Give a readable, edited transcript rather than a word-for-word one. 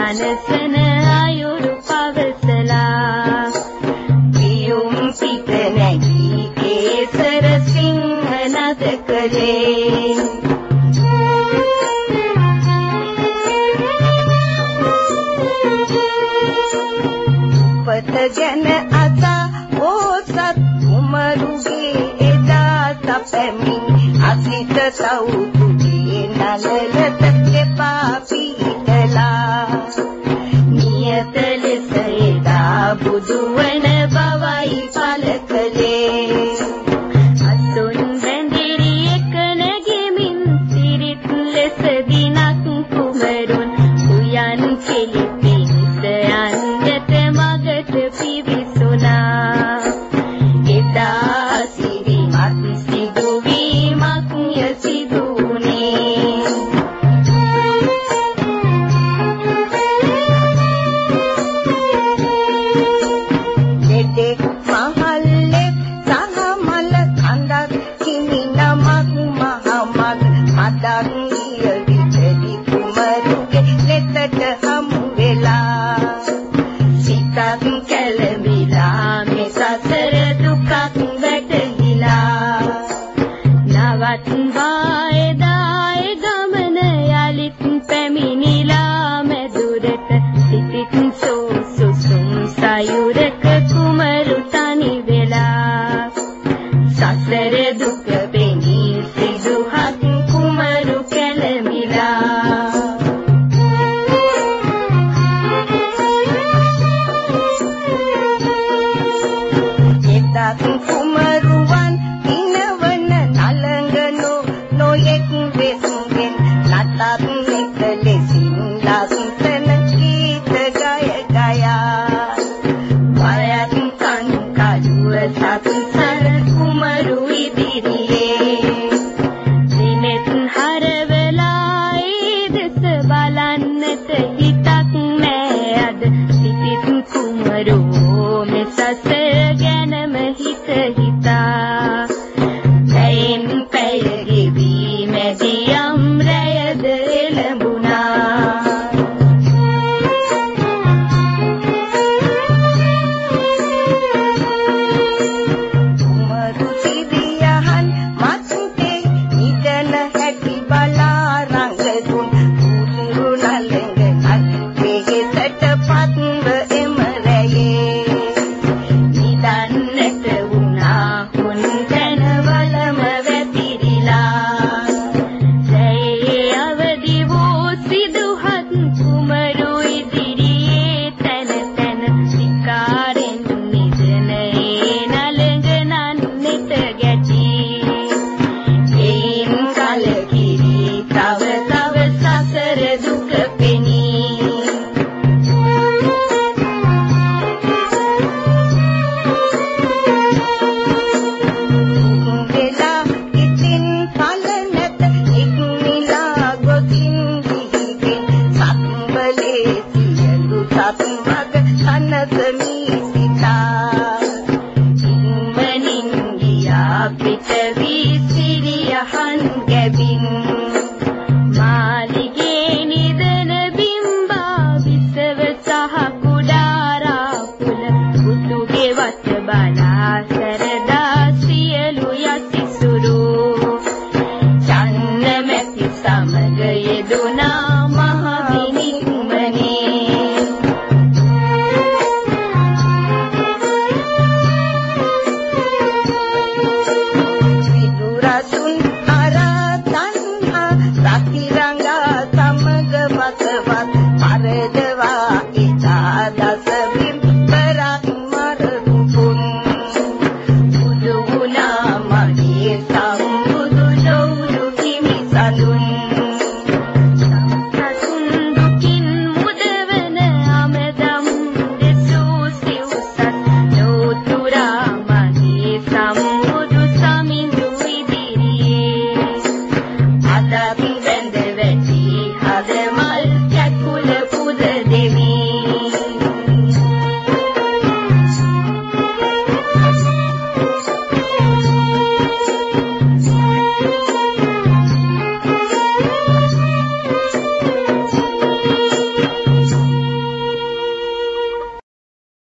සනසන අයුරු පවසලා පියුම් පිට නැගී කේසර සිංහ නද කළේ පතගෙන අසා ඕසත් කුමරුගේ එදා සැපමින් අසිත සෞතුගේ නලලත එපා පිටලා නියත ලෙස එදා බුදුවන බවයි පලකලේ අසුන් බැඳිරි එක නැගෙමින් සිරිත් ලෙස දිනක් කුමරුන් උයන් කෙලිපින් සයන්දත මගට පිවිසුනා එදා සිරිමත් සිදුවීමක් යසිදුනේ දෙදෙක් මහල්ලේ සහමල කඳක් කිමි නමක් මහමග මදක් විචලි කුමරුගේ ලෙතට හමු වෙලා සිතක් කැළඹිලා මේ සසර දුකක් වැටහිලා නවත්වා එදා ඒ ගමන යලිත් පැමිණිලා මැදුරට සිටිත් සෝසුසුම් සයුරක කුමරු තනි වෙලා සසර දුක පෙනී සිදුහත් කුමරු කැළඹිලා කුමරුවන් ඉනවන නලංගනෝ නොයෙක් වෙස්ගෙන් නටත් එක ලෙසින් ලස්සන ගීත ගය ගයා වයත් කන් කඩුව සත්සර කුමරු ඉදිරියේ දිනෙත් හරවලා ඒ දෙස බලන්නට හිතක් නෑ අද සිටිත් කුමරෝ මෙ සසර ගැනම හිත හිතා පැයෙන් පැය ගෙවී මැදියම් රැයද එළඹුණා කුමරු සිදියහන් මත්තේ නිදන හැටි බලා රංගතුන් කුසුරු නලඟ අත්වේගෙතට පත්ව එම රැයේ නිදන්නට වුණා හුන් තැනවලම වැතිරිලා රැයේ අවදි වූ සිදුහත් කුමරු ඉදිරියේ තැන තැන සිකාරෙන් නිදනේ නලඟ නන්නෙත ගැටි එයින් කලකිරි තව තව සසර දුක පෙනී වෙලා ඉතින් පල නැත ඉක්මිලා ගොසින් ගිහින් සම්බලේ